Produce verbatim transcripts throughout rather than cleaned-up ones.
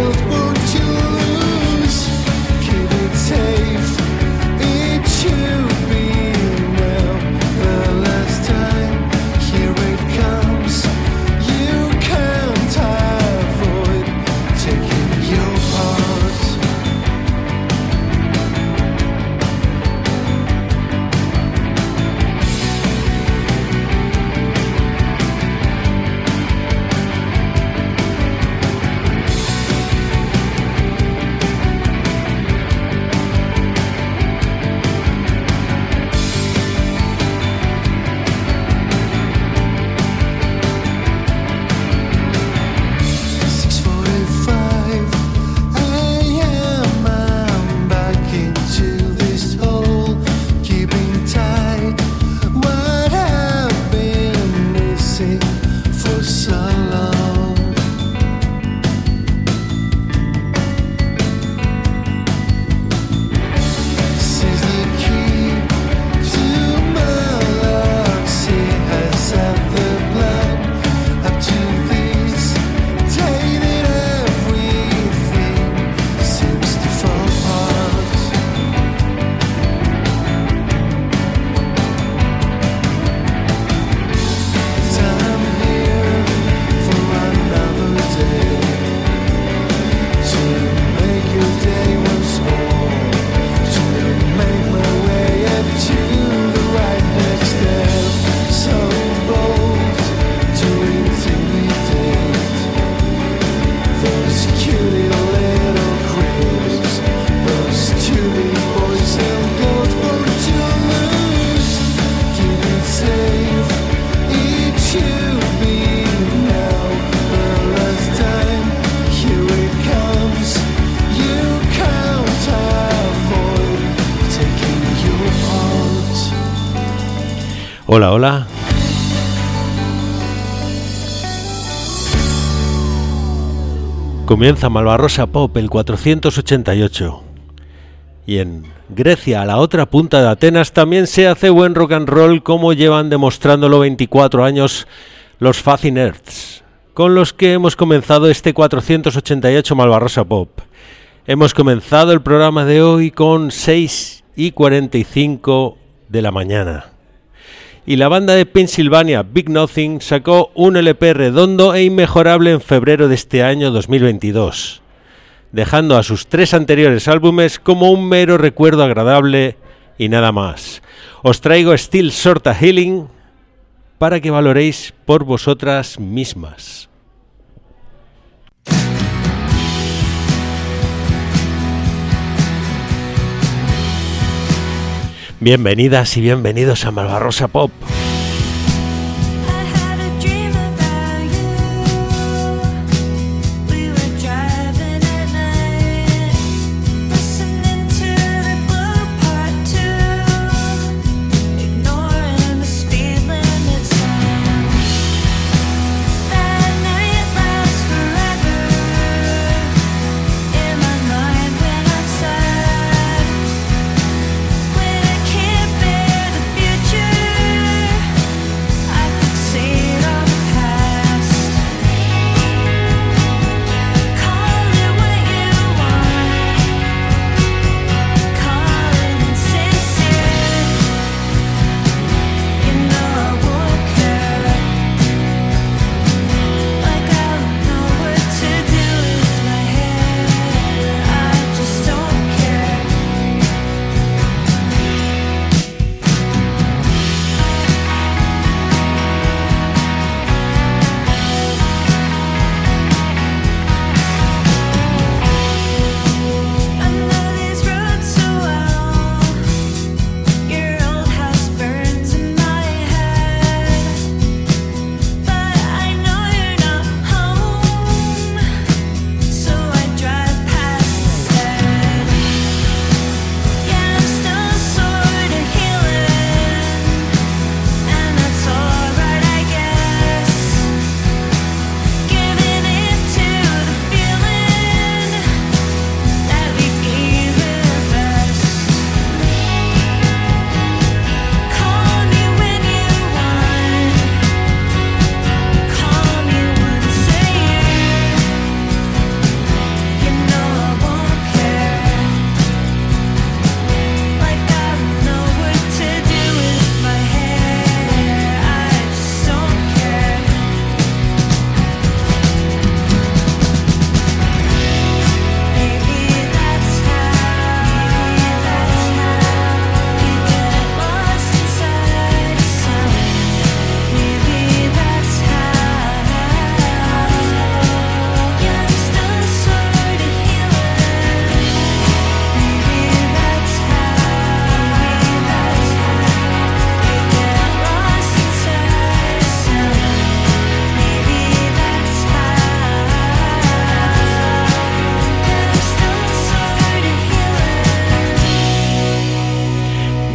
Hola, hola. Comienza Malvarrosa Pop, el cuatrocientos ochenta y ocho. Y en Grecia, a la otra punta de Atenas, también se hace buen rock and roll, como llevan demostrándolo veinticuatro años los Fuzzy Nerds, con los que hemos comenzado este cuatrocientos ochenta y ocho Malvarrosa Pop. Hemos comenzado el programa de hoy con seis y cuarenta y cinco de la mañana. Y la banda de Pennsylvania, Big Nothing, sacó un L P redondo e inmejorable en febrero de este año dos mil veintidós, dejando a sus tres anteriores álbumes como un mero recuerdo agradable y nada más. Os traigo Still Sorta Healing para que valoréis por vosotras mismas. Bienvenidas y bienvenidos a Malvarrosa Pop. Future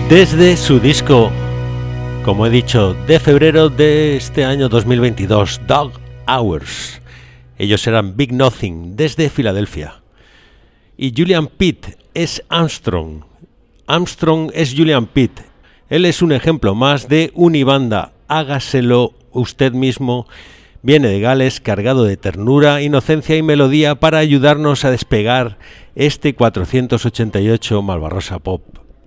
Desde su disco, como he dicho, de febrero de este año dos mil veintidós, Dog Hours. Ellos eran Big Nothing, desde Filadelfia. Y Julian Pitt es Armstrong. Armstrong es Julian Pitt. Él es un ejemplo más de unibanda. Hágaselo usted mismo. Viene de Gales, cargado de ternura, inocencia y melodía para ayudarnos a despegar este cuatrocientos ochenta y ocho Malvarrosa Pop.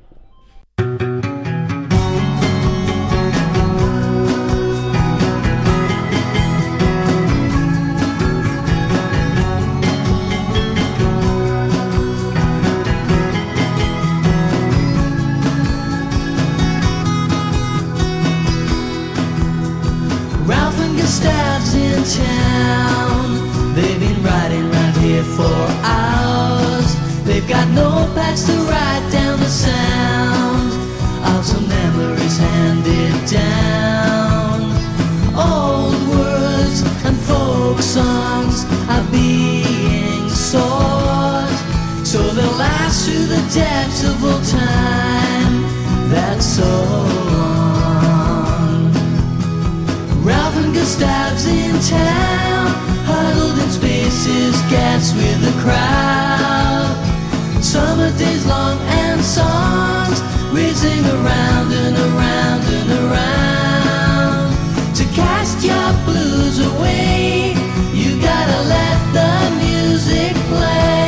Stabs in town. They've been riding round here for hours. They've got notepads to write down the sound of some memories handed down. Old words and folk songs are being sought, so they'll last through the depths of all time. That's so. Ralph and Gustav's in town, huddled in spaces, gasped with the crowd. Summer days long and songs whizzing around and around and around. To cast your blues away, you gotta let the music play.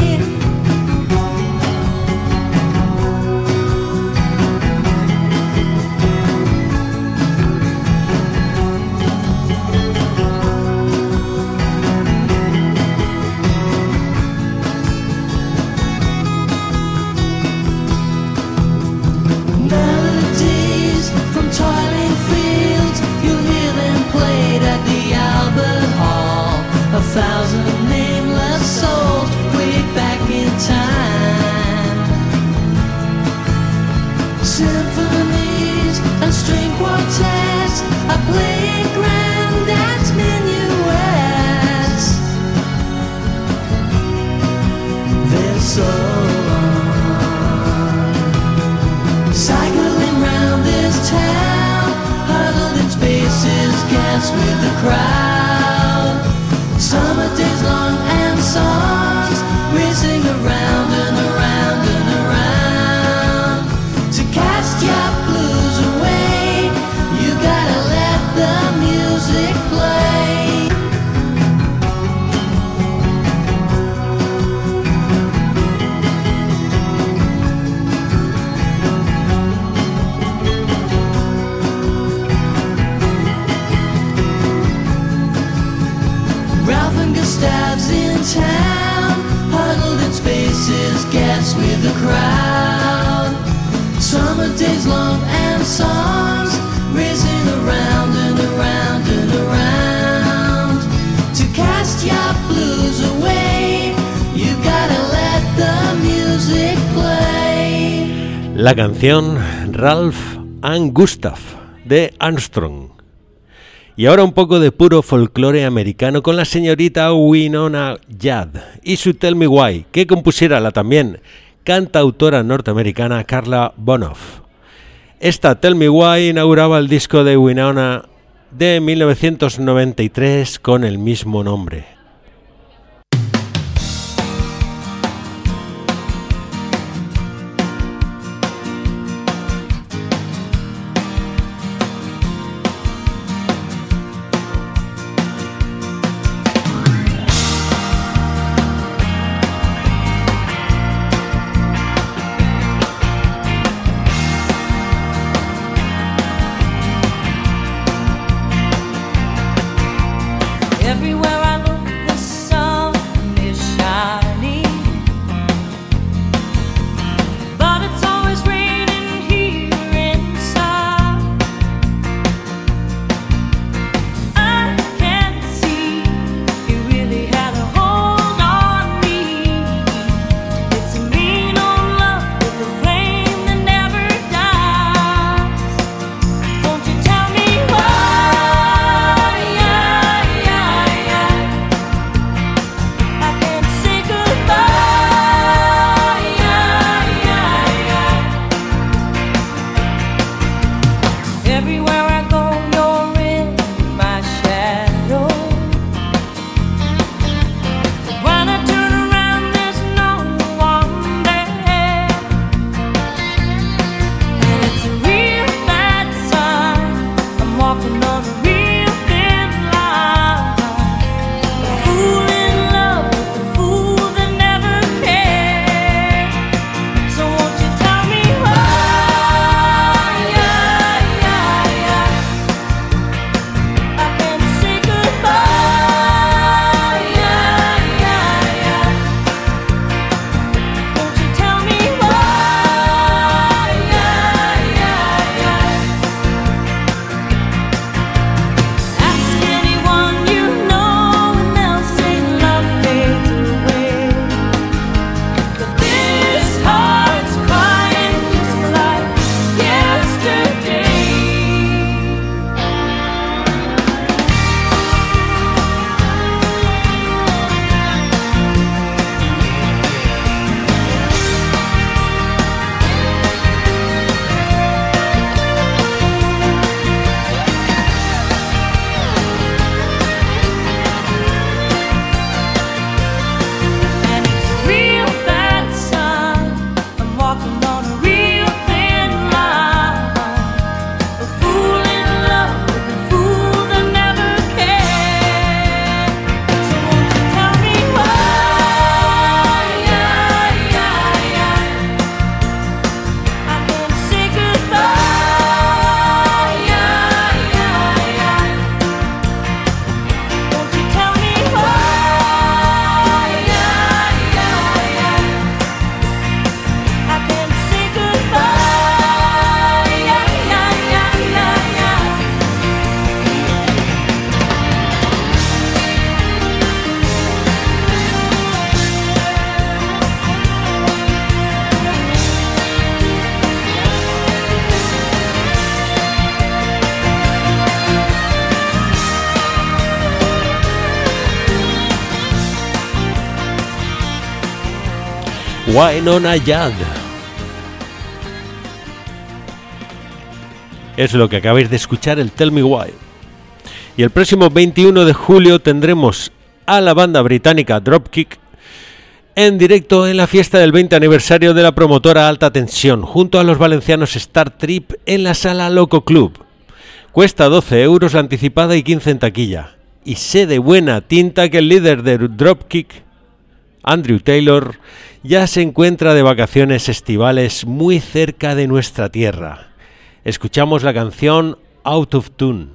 A thousand nameless souls way back in time. Symphonies and string quartets are playing grand dance minuets. They're so on, cycling round this town, huddled in spaces, gasped with the crowd. Summer days long and songs whizzing around and around and around. To cast your blues away, you gotta let the music play. Gustav's in town, huddled in spaces, gasped with the crowd. Summer days long and songs racing around and around and around. To cast your blues away, you gotta let the music play. La canción Ralph and Gustav de Armstrong. Y ahora un poco de puro folclore americano con la señorita Wynonna Judd y su Tell Me Why, que compusiera la también cantautora norteamericana Carla Bonoff. Esta Tell Me Why inauguraba el disco de Wynonna de mil novecientos noventa y tres con el mismo nombre. Everywhere I look Wynonna Judd. Es lo que acabáis de escuchar, el Tell Me Why. Y el próximo veintiuno de julio tendremos a la banda británica Dropkick en directo en la fiesta del veinte aniversario de la promotora Alta Tensión, junto a los valencianos Star Trip en la sala Loco Club. Cuesta doce euros la anticipada y quince en taquilla. Y sé de buena tinta que el líder de Dropkick, Andrew Taylor, ya se encuentra de vacaciones estivales muy cerca de nuestra tierra. Escuchamos la canción Out of Tune.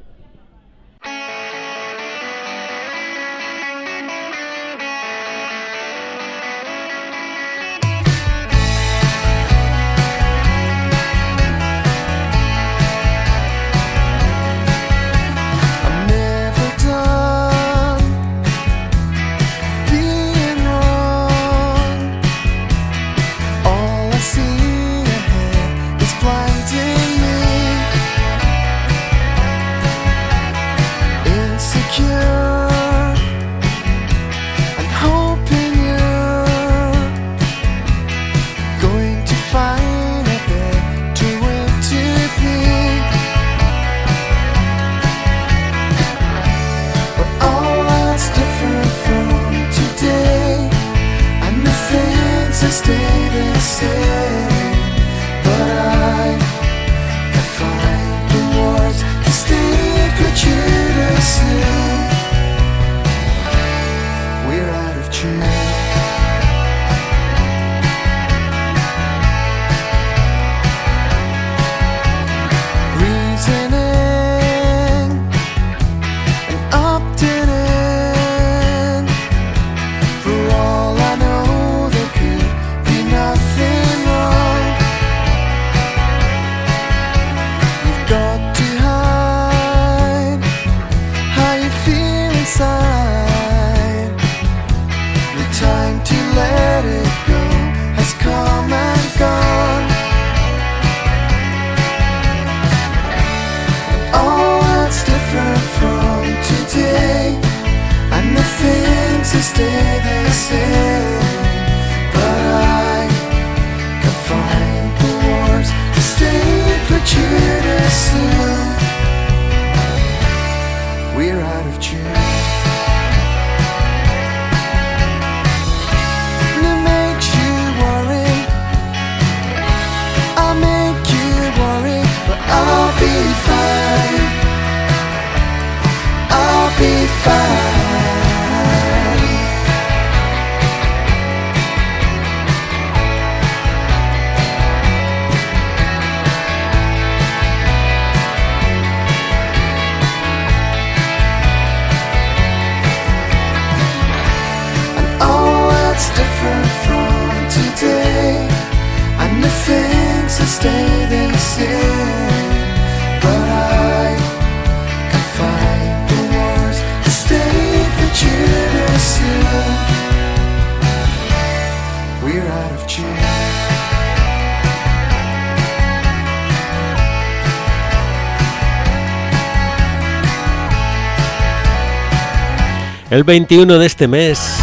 El veintiuno de este mes,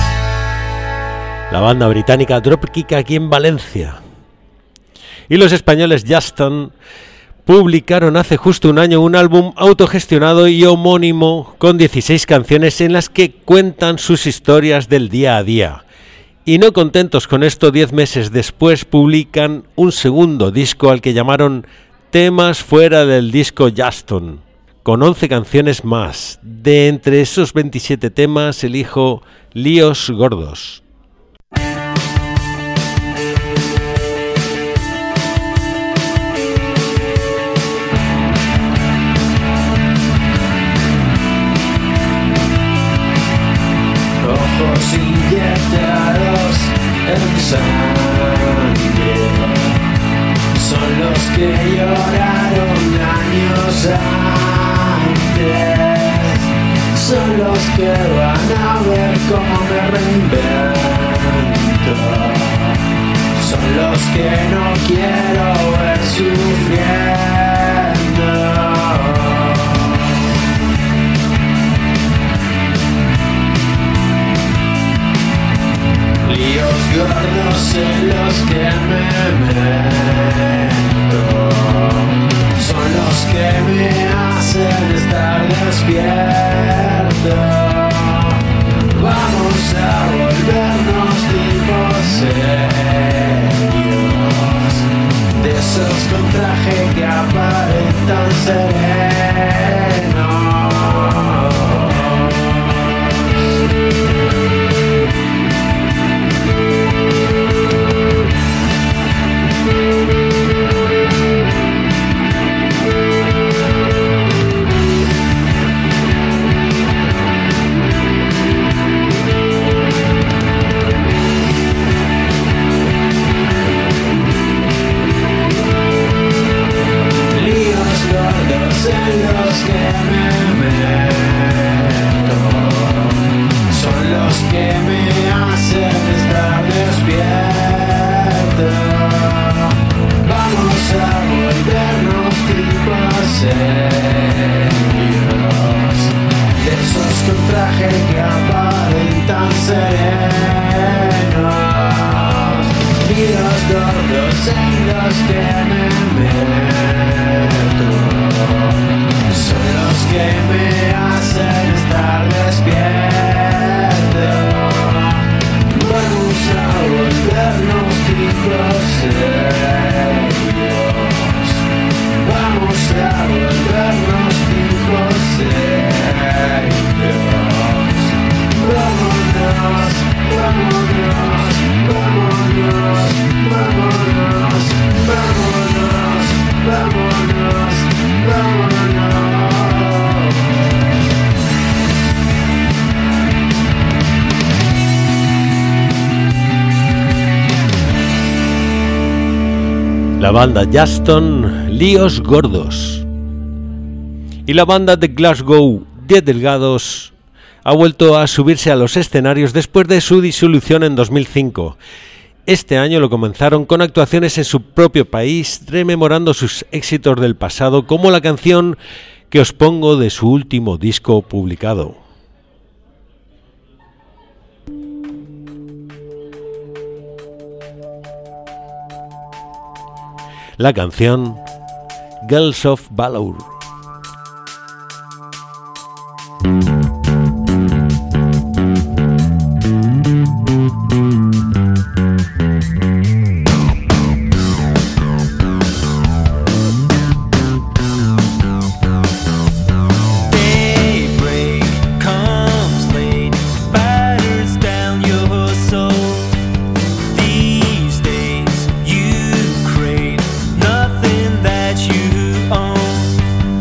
la banda británica Dropkick aquí en Valencia. Y los españoles Justin publicaron hace justo un año un álbum autogestionado y homónimo con dieciséis canciones en las que cuentan sus historias del día a día. Y no contentos con esto, diez meses después publican un segundo disco al que llamaron Temas fuera del disco Justin, con once canciones más. De entre esos veintisiete temas elijo Líos Gordos. Ojos inyectados en sangre son los que lloraron años antes, son los que van a ver cómo me reinvento, son los que no quiero ver sufriendo. Líos gordos en los que me meto son los que me hacen estar despierto. Vamos a volvernos tipos serios, de esos con traje que aparentan serenos. En los que me meto son los que me hacen estar despierto. Vamos a volvernos tipos serios, de esos con traje que aparentan serenos, y los gordos en los que me meto son los que me hacen estar despierto. Vamos a volvernos tipos serios, vamos a volvernos tipos serios. Vámonos, vámonos, vámonos, vámonos, vámonos, vámonos, vámonos. La banda Juston, Líos Gordos. Y la banda de Glasgow, Diez Delgados, ha vuelto a subirse a los escenarios después de su disolución en dos mil cinco. Este año lo comenzaron con actuaciones en su propio país, rememorando sus éxitos del pasado, como la canción que os pongo de su último disco publicado. La canción Girls of Valor. Nothing that you own.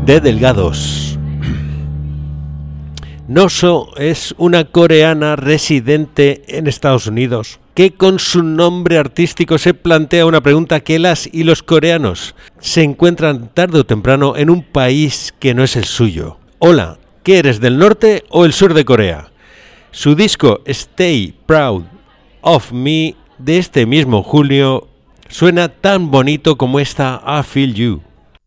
de Delgados. Noso es una coreana residente en Estados Unidos que con su nombre artístico se plantea una pregunta que las y los coreanos se encuentran tarde o temprano en un país que no es el suyo. Hola, ¿qué eres, del norte o el sur de Corea? Su disco Stay Proud of Me de este mismo julio suena tan bonito como esta I Feel You.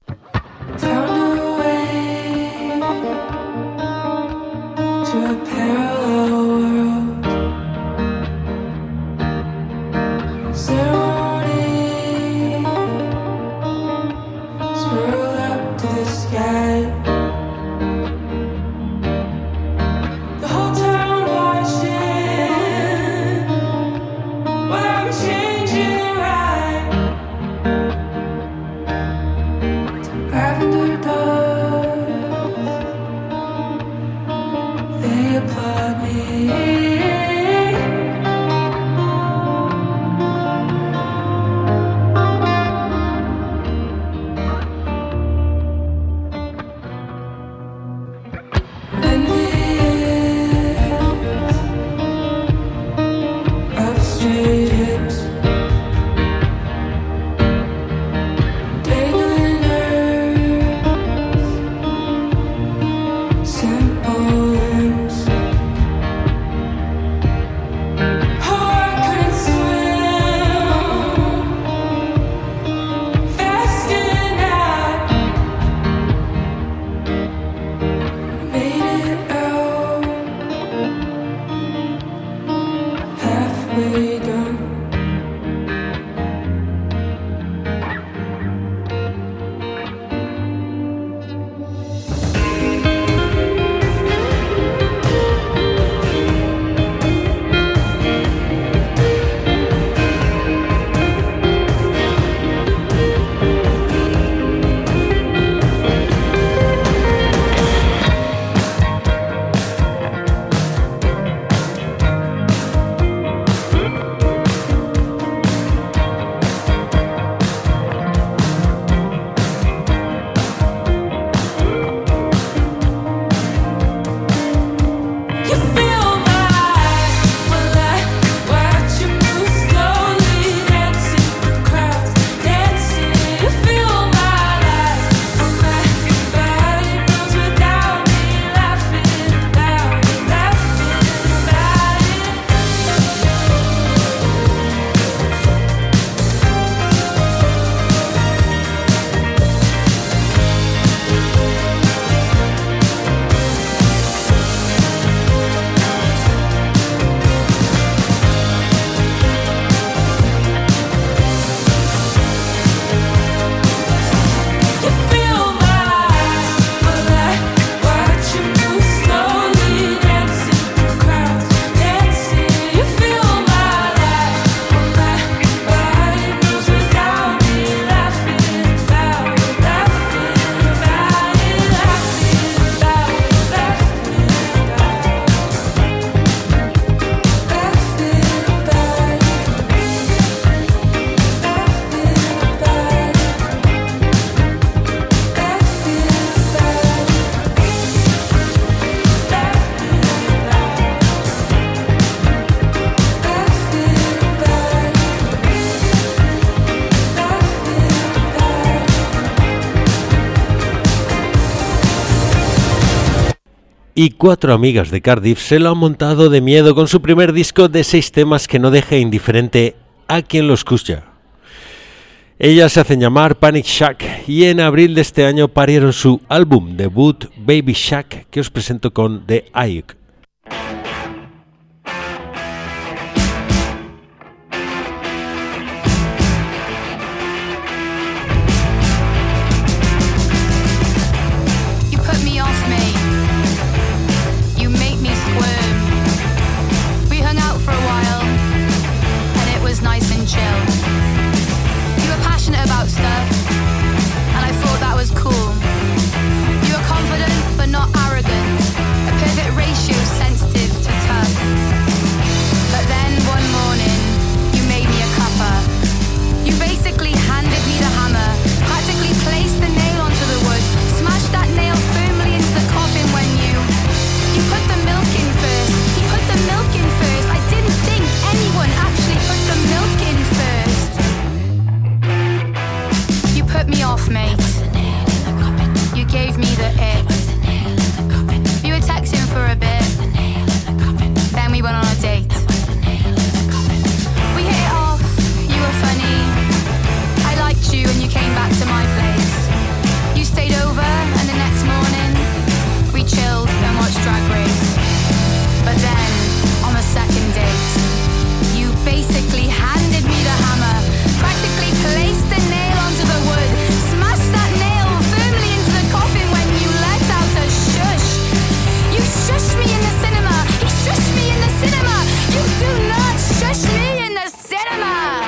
Y cuatro amigas de Cardiff se lo han montado de miedo con su primer disco de seis temas que no deja indiferente a quien lo escucha. Ellas se hacen llamar Panic Shack y en abril de este año parieron su álbum debut Baby Shack, que os presento con The Ayuk. Cool. You were confident but not arrogant. A perfect ratio gave me the ick. We were texting for a bit, then we went on a date. We hit it off, you were funny. I liked you and you came back to my place. You stayed over and the next morning we chilled and watched Drag Race. But then, on the second date, you basically handed me the hammer, practically placed the nail onto the wood, smashed that nail firmly into the coffin when you let out a shush. You shushed me in the cinema. He shushed me in the cinema. You do not shush me in the cinema.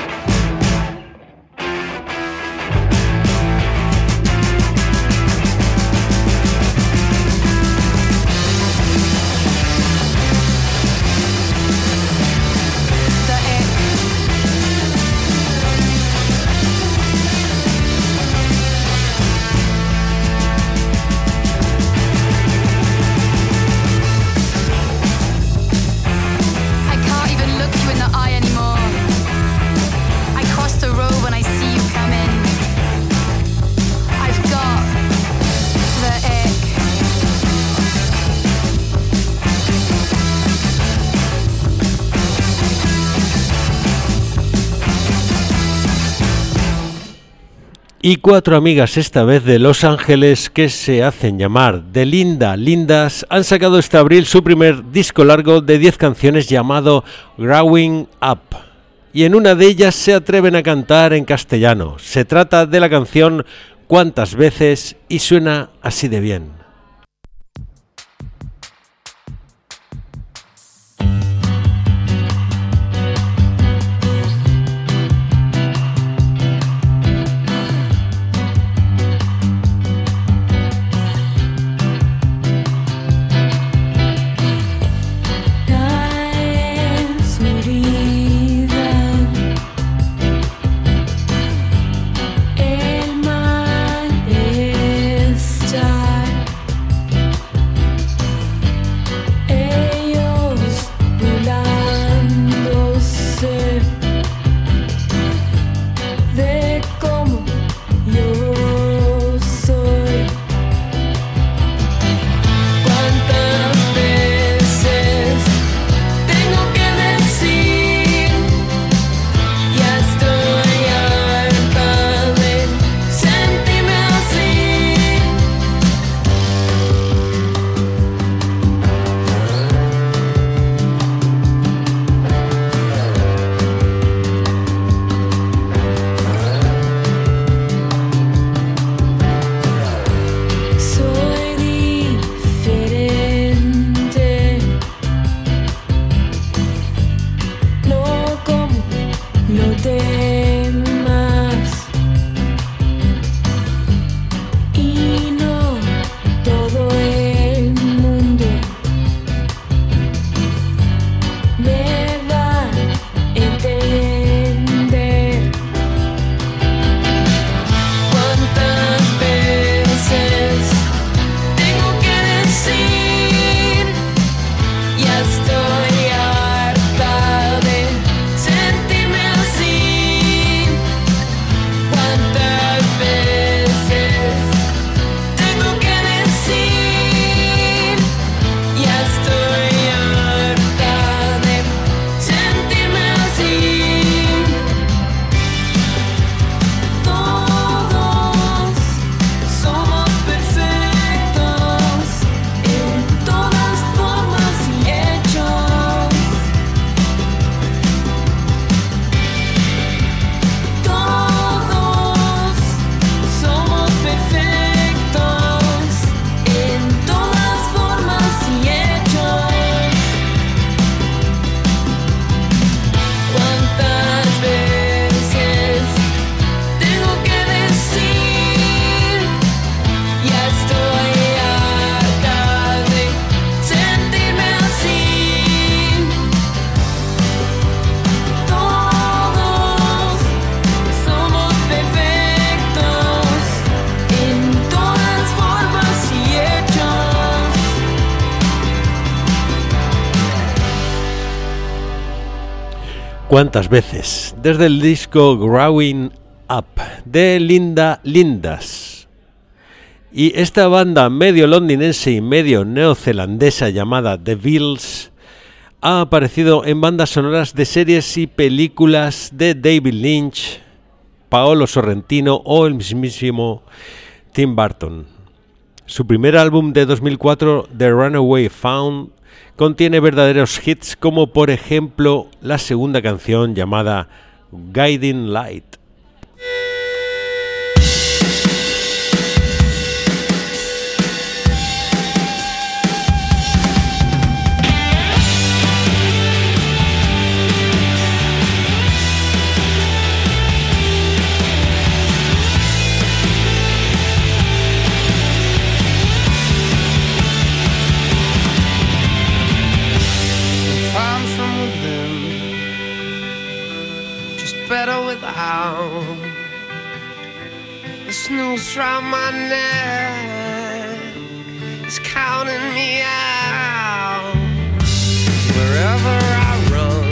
Y cuatro amigas, esta vez de Los Ángeles, que se hacen llamar The Linda Lindas, han sacado este abril su primer disco largo de diez canciones llamado Growing Up. Y en una de ellas se atreven a cantar en castellano. Se trata de la canción Cuántas veces y suena así de bien. ¿Cuántas veces? Desde el disco Growing Up de Linda Lindas. Y esta banda medio londinense y medio neozelandesa llamada The Beatles ha aparecido en bandas sonoras de series y películas de David Lynch, Paolo Sorrentino o el mismísimo Tim Burton. Su primer álbum de dos mil cuatro, The Runaway Found, contiene verdaderos hits como por ejemplo la segunda canción llamada Guiding Light. The snooze round my neck is counting me out. Wherever I run,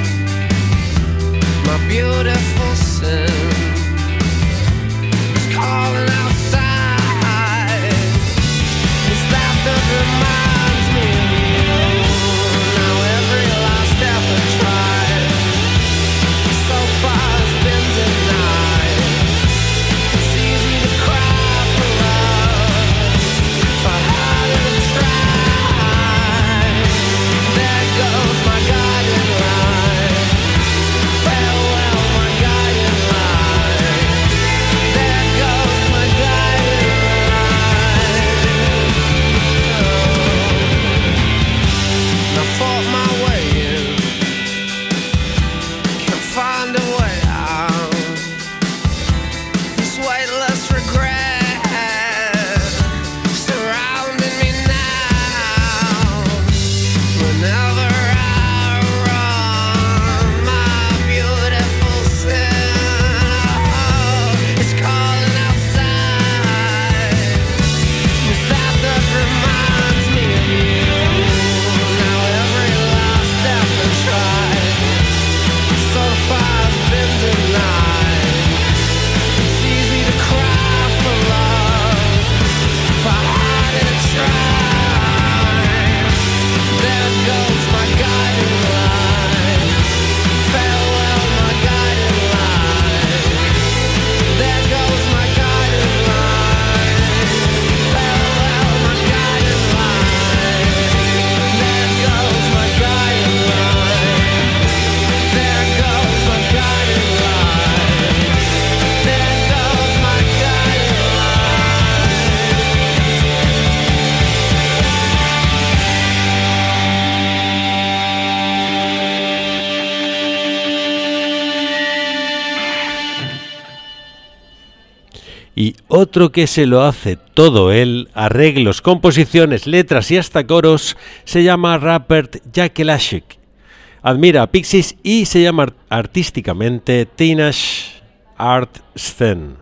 my beautiful sin is calling outside. It's that that reminds me of you. Now every last effort tried so far has been denied. It's easy to cry for love, if I had to try. There goes my guiding light. Farewell, my guiding light. There goes my guiding light. I fought my way in, can't find a way out. This weightless regret surrounding me now. Whenever I run, my beautiful self is calling outside. It's that that reminds me of you. Now every last effort tried so far has been denied. It's easy to cry for love, if I had to try. There goes my guiding light. Farewell, my guiding light. There goes my guiding light. Farewell, my guiding light. There goes my guiding light. There goes my guiding light. There goes my guiding Y otro que se lo hace todo él, arreglos, composiciones, letras y hasta coros, se llama Rupert Jakelashik. Admira a Pixies y se llama artísticamente Teenage Art Scene.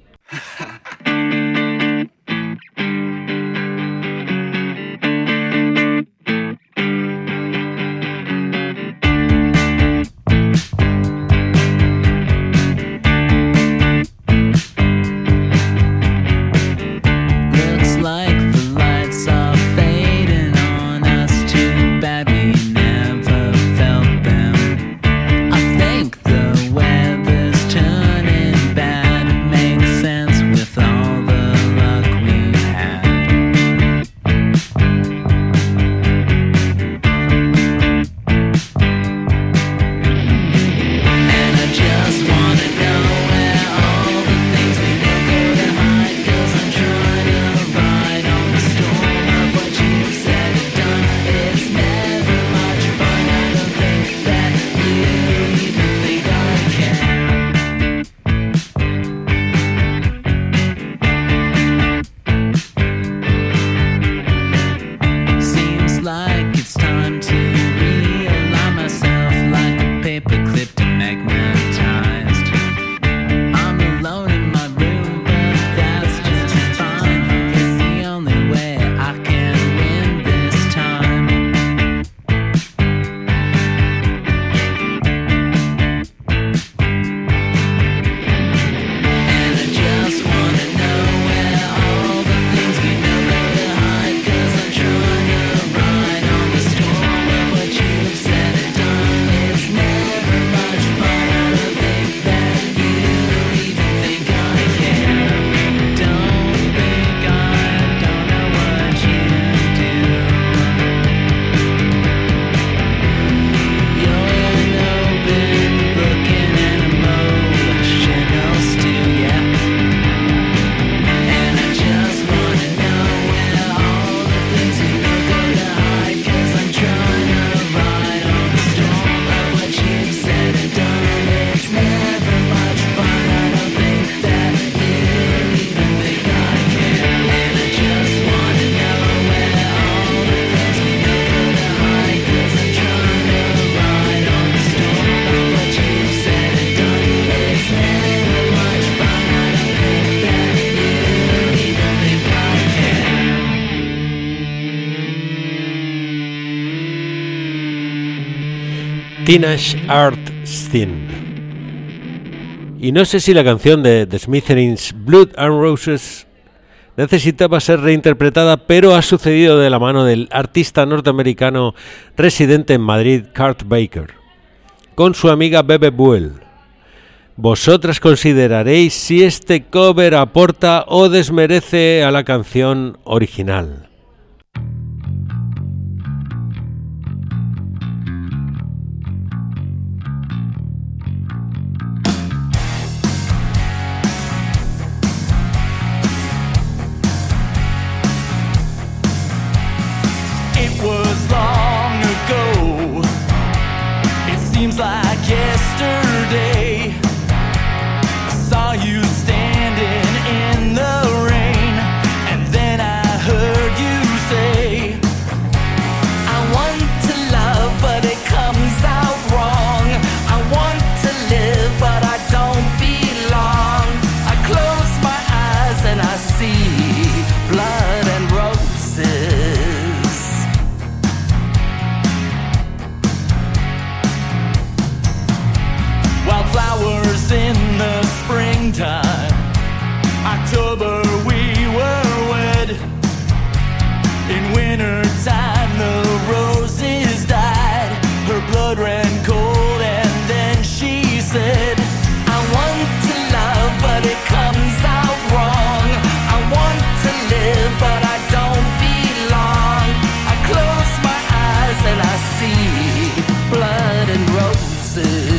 Looks like the lights are fading on us. Too bad we never felt them. I think the weather's turning bad. It makes sense with Teenage Art Scene. Y no sé si la canción de The Smithereens, Blood and Roses, necesitaba ser reinterpretada, pero ha sucedido de la mano del artista norteamericano residente en Madrid, Kurt Baker, con su amiga Bebe Buell. Vosotras consideraréis si este cover aporta o desmerece a la canción original. Seems like yesterday I saw you standing in the rain, and then I heard you say, I want to love but it comes out wrong, I want to live but I don't belong. I close my eyes and I see blood and roses. Flowers in the springtime, October we were wed. In wintertime the roses died, her blood ran cold, and then she said, I want to love but it comes out wrong, I want to live but I don't belong. I close my eyes and I see blood and roses.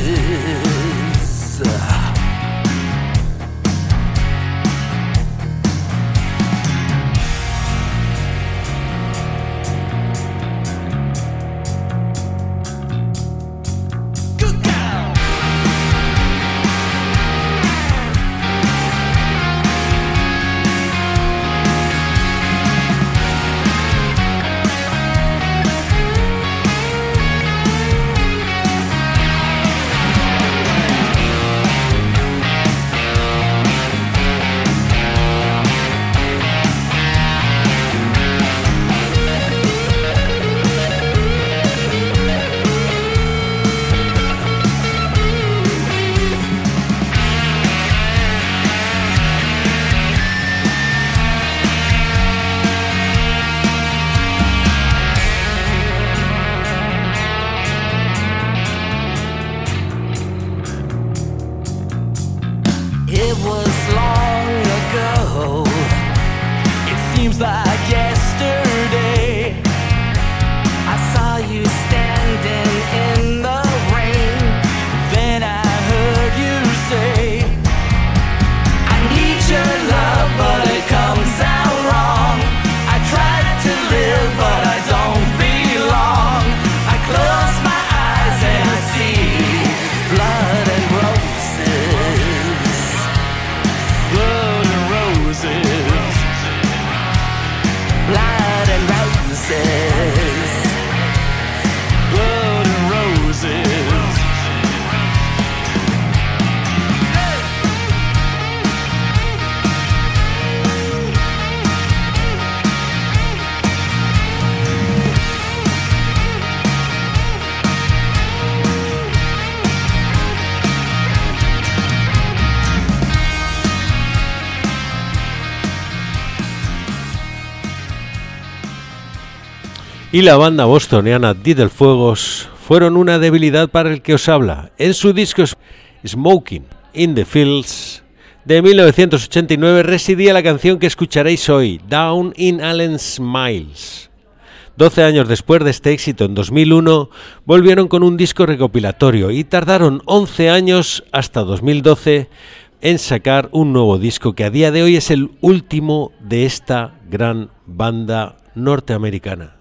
Y la banda bostoniana Diddle Fuegos fueron una debilidad para el que os habla. En su disco Smoking in the Fields de mil novecientos ochenta y nueve residía la canción que escucharéis hoy, Down in Allen Smiles. Doce años después de este éxito, en dos mil uno, volvieron con un disco recopilatorio y tardaron once años, hasta dos mil doce, en sacar un nuevo disco que a día de hoy es el último de esta gran banda norteamericana.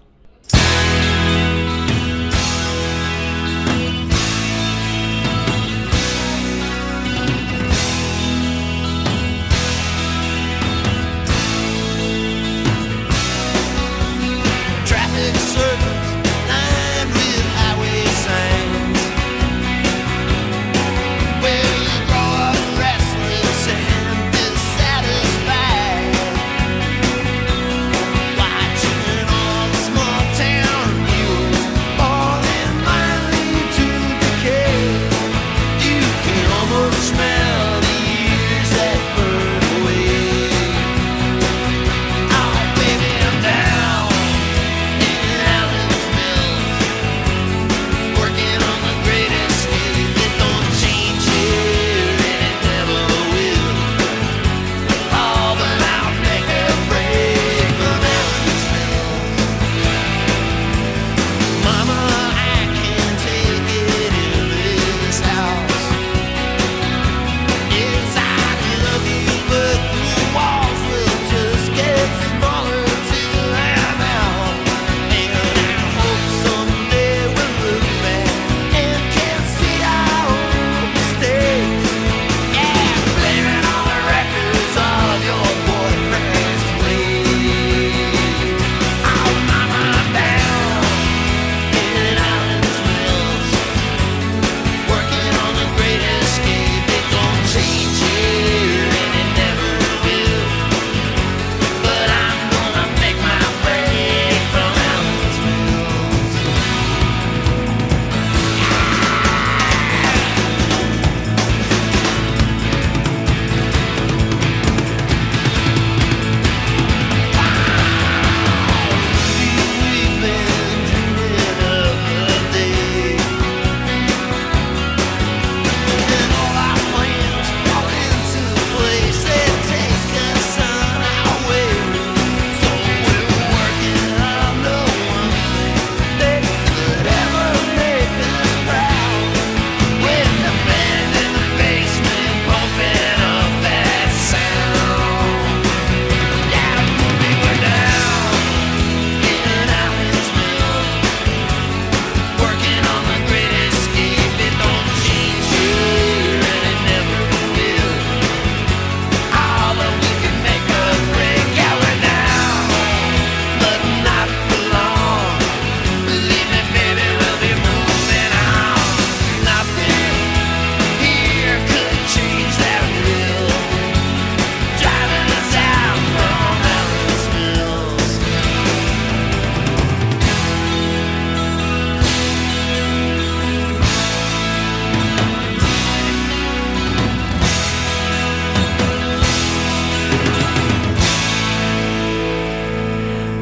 Watching all the small town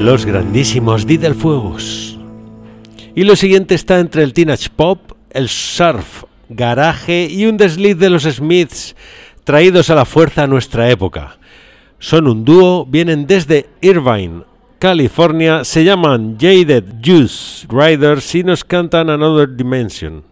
los grandísimos Diddlefuegos. Y lo siguiente está entre el teenage pop, el surf, garaje y un desliz de los Smiths, traídos a la fuerza a nuestra época. Son un dúo, vienen desde Irvine, California, se llaman Jaded Juice Riders y nos cantan Another Dimension.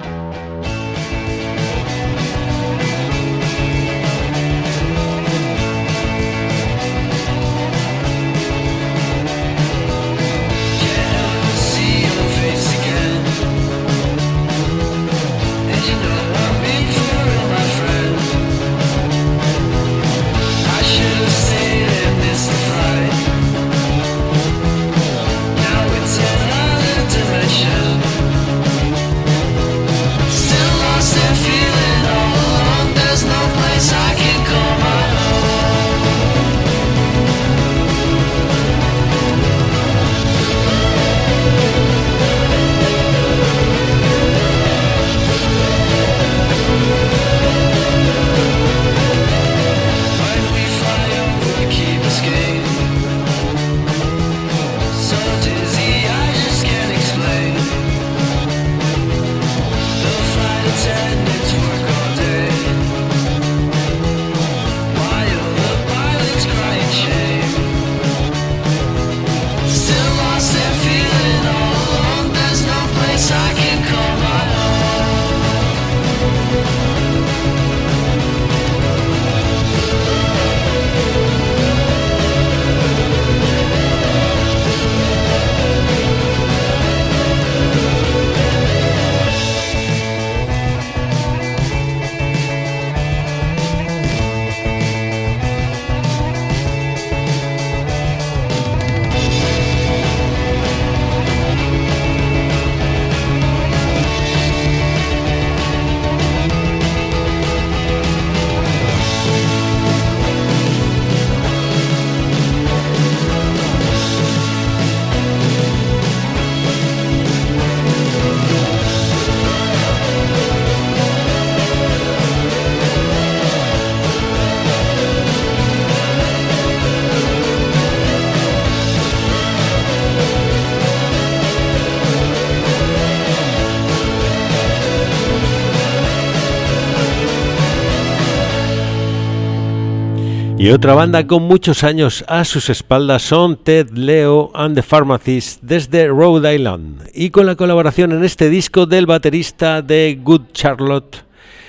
Y otra banda con muchos años a sus espaldas son Ted Leo and the Pharmacists desde Rhode Island, y con la colaboración en este disco del baterista de Good Charlotte,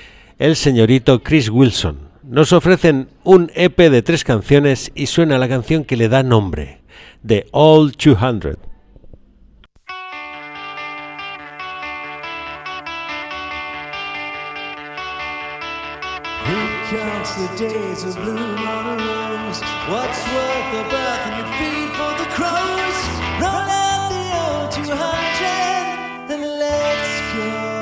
el señorito Chris Wilson. Nos ofrecen un E P de tres canciones y suena la canción que le da nombre, The All two hundred. Counts the days of bloom on a rose. What's worth the birth and your feed for the crows? Roll out the old two hundred and let's go.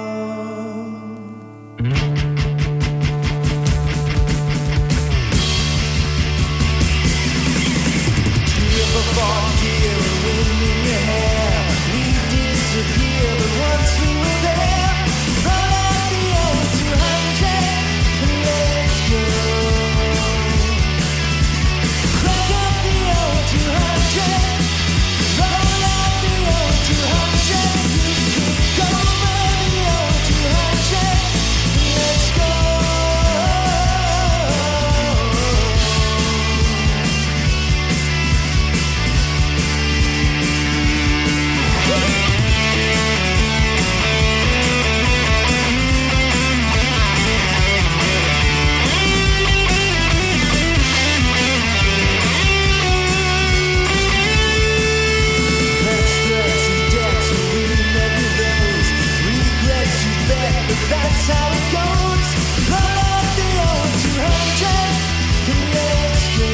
Tree of a fall here, a wind in your hair. We disappear, but once we were there. Roll out the old two hundred. Let's go. Crank up the old two hundred. Roll out the old two hundred. Kick over the old two hundred. Let's go. That's how it goes. Roll out the old two hundred and let's go.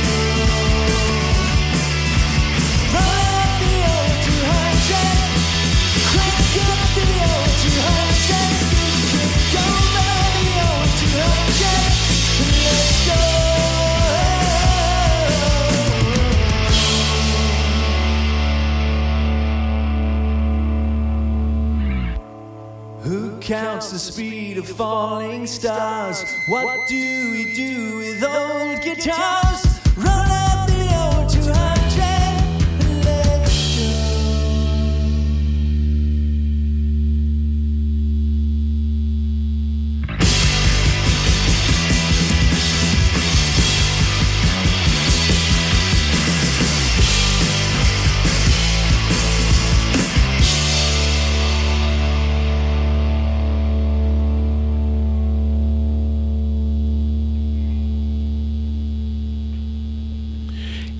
Roll out the old two hundred. Crank up the old two hundred. Kick over the old two hundred and let's go. Who counts the speed of falling stars? What do we do with old guitars? Roll out the old two hundred.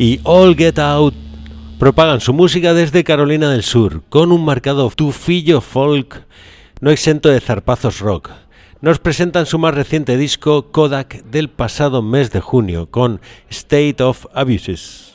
y All Get Out propagan su música desde Carolina del Sur, con un marcado tufillo folk no exento de zarpazos rock. Nos presentan su más reciente disco, Kodak, del pasado mes de junio, con State of Abuses.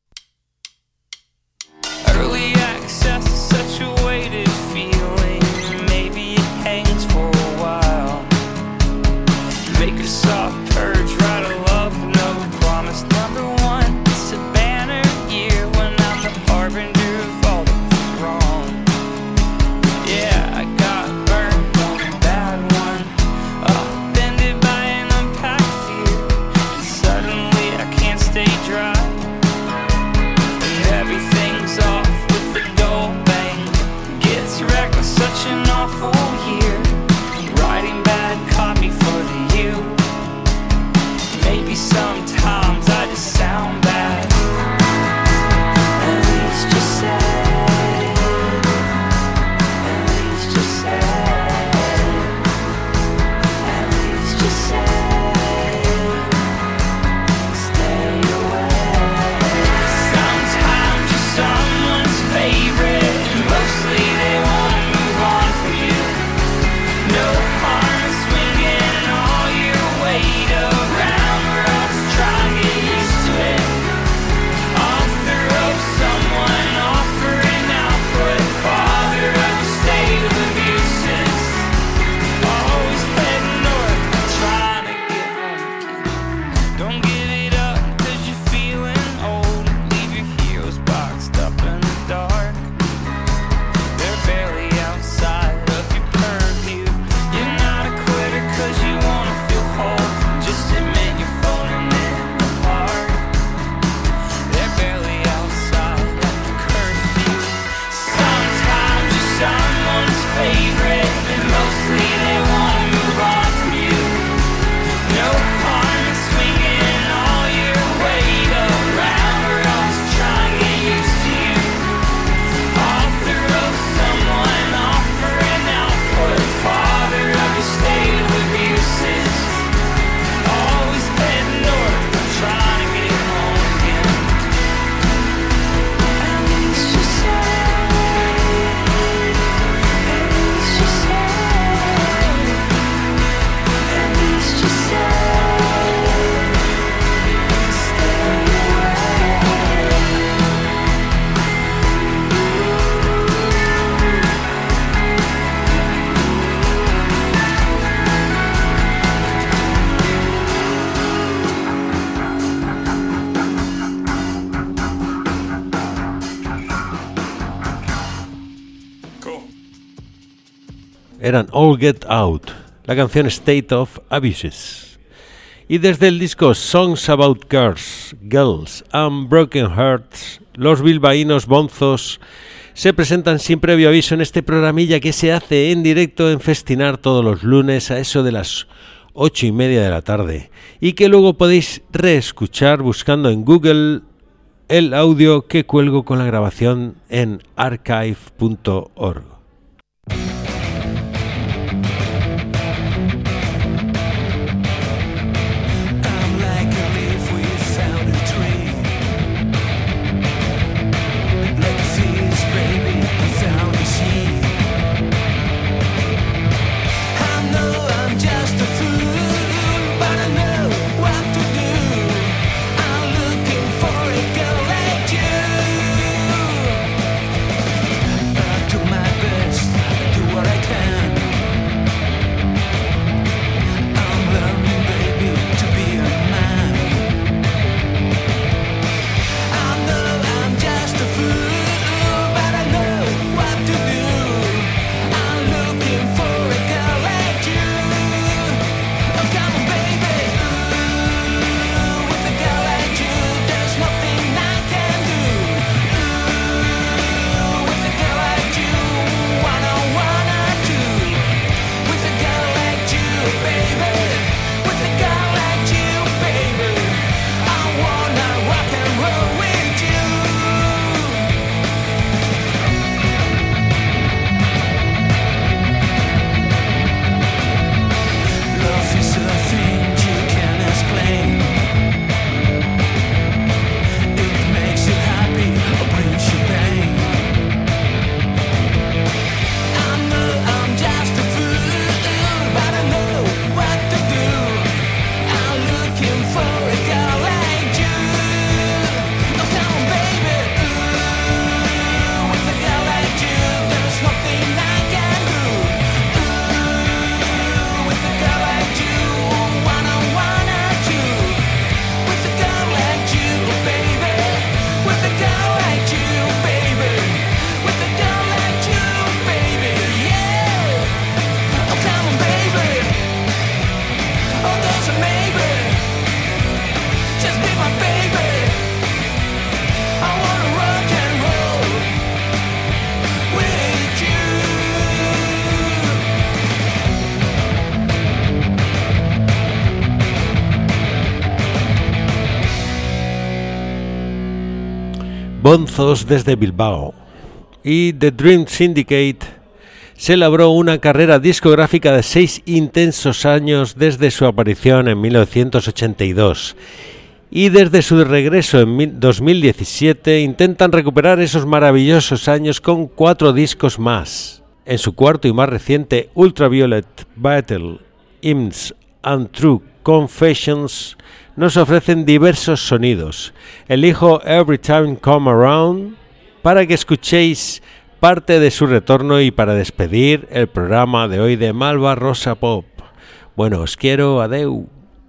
Early access is such a weighted feeling. Maybe it hangs for a while. Make a soft purge, write a love note. Promise number one. It's a banner year when I'm the harbinger of all that's wrong. Yeah, I got burned on a bad one. Offended by an unpacked fear. And suddenly I can't stay dry. And everything's off with the dull bang. Gets wrecked with such an awful year. Writing bad copy for the you. Maybe sometimes I just sound bad. And he's just sad. And he's just sad. And he's just sad. Stay away. Sometimes you're someone's favorite, and mostly they wanna move on from you. No harm in swinging all your weight around, or else try to get used to it. Author of someone offering output, father of a state of abuses. Always heading north, trying to get home. Don't give it up, cause you're feeling old. Leave your heroes boxed up in the dark. They're barely outside of your purview. You're not a quitter cause you wanna feel whole. Just admit you're phoning it apart. They're barely outside of the curfew. Sometimes you're someone's favorite, and mostly they wanna move on from you. No harm in swinging all your weight around, or else try and get used to you. Author of someone offering output, father of a state of abuses. Always heading north, trying to get home again. And he's just sad. And he's just sad. And he's just sad. Stay away. Cool. Eran All Get Out, la canción State of Abuses. Y desde el disco Songs About Girls, Girls and Broken Hearts, los bilbaínos bonzos se presentan sin previo aviso en este programilla que se hace en directo en Festinar todos los lunes a eso de las ocho y media de la tarde, y que luego podéis reescuchar buscando en Google el audio que cuelgo con la grabación en archive punto org. I'm like a leaf without a tree, like a fish, baby, without a seed. I know I'm just a fool, but I know what to do. I'm looking for a girl like you. I do my best, I do Bonzos desde Bilbao. Y The Dream Syndicate se labró una carrera discográfica de seis intensos años desde su aparición en mil novecientos ochenta y dos. Y desde su regreso en dos mil diecisiete intentan recuperar esos maravillosos años con cuatro discos más. En su cuarto y más reciente Ultraviolet Battle, Hymns and True Confessions nos ofrecen diversos sonidos. Elijo Every Time Come Around para que escuchéis parte de su retorno y para despedir el programa de hoy de Malva Rosa Pop. Bueno, os quiero, adeu.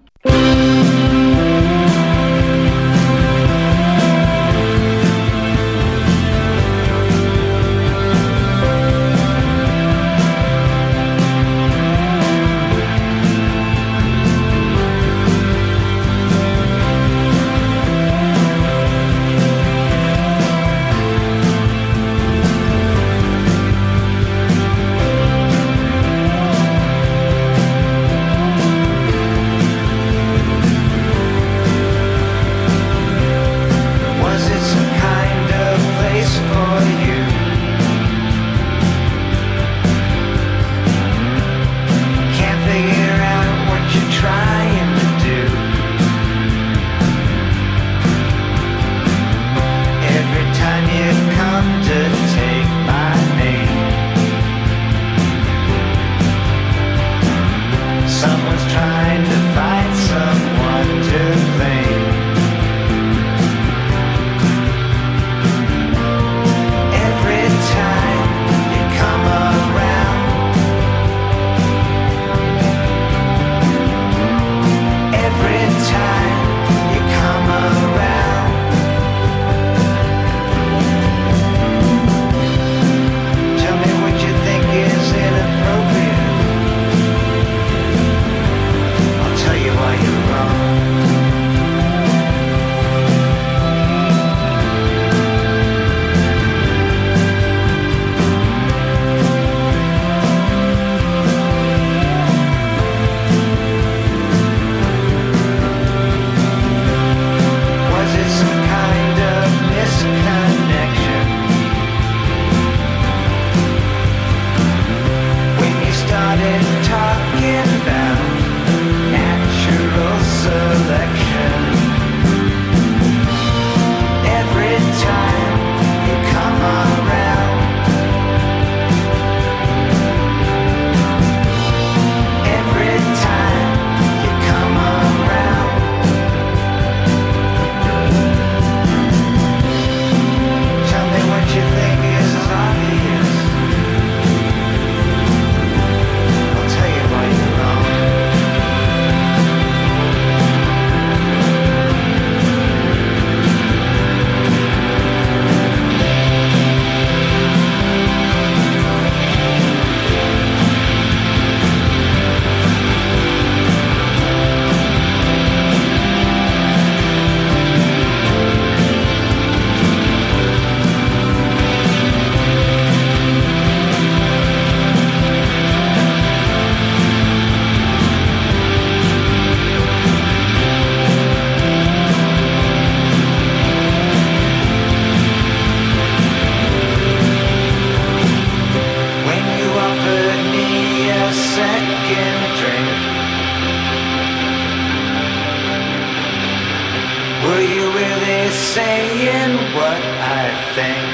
saying what I think.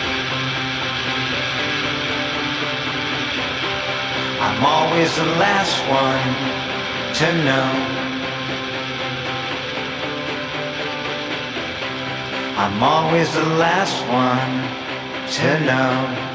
I'm always the last one to know. I'm always the last one to know.